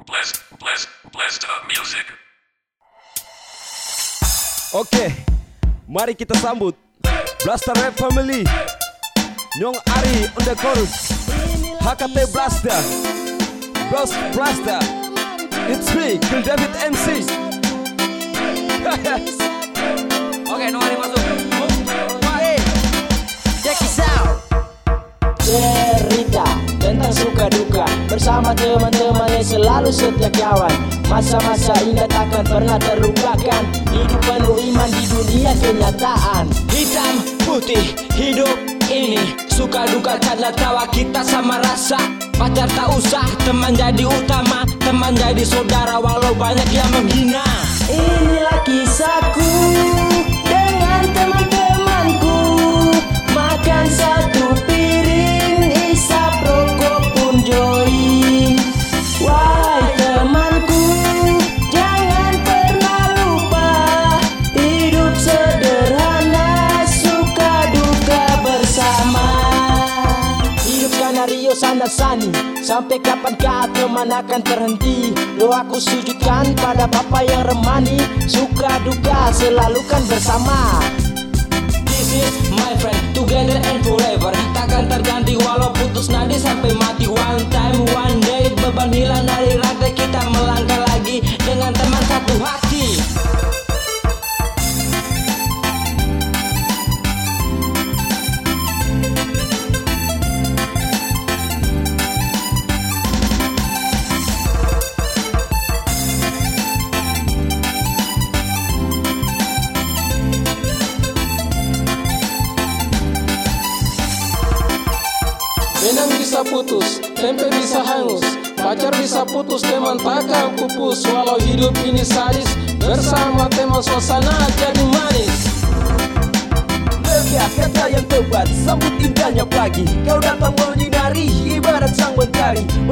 Blessed music. Oke, mari kita sambut Blaster Rap Family, Nyong Ari on the chorus, HKT Blaster, Ghost Blaster, it's me, Kill David MC. Oke, Nyong Ari masuk. Check this out. Cerita tentang suka duka bersama teman-teman yang selalu setia kawan. Masa-masa indah takkan pernah terlupakan. Hidup penuh iman di dunia kenyataan. Hitam putih hidup ini, suka duka canda tawa kita sama rasa. Pacar tak usah, teman jadi utama. Teman jadi saudara walau banyak yang menghina. Inilah kisahku dengan teman-temanku. Makan satu piring, isap rokok pun join. Wahai temanku, jangan pernah lupa. Hidup sederhana, suka duka bersama. Hidup skenario sana sani, sampai kapankah teman akan terhenti? Doaku sujudkan pada Bapa yang remani. Suka duka selalu kan bersama. This is my friend, together and forever. Takkan terganti walau putus nadi sampai mati. One time, one day, beban hilang dari rantai. Kita melangkah lagi dengan teman satu hati. Benang bisa putus, tempe bisa hangus, pacar bisa putus, teman takkan pupus. Walau hidup ini sadis, bersama teman suasana jadi manis. Lega kata yang tepat, sambut indahnya pagi. Kau datang menyinari ibarat sang mentari.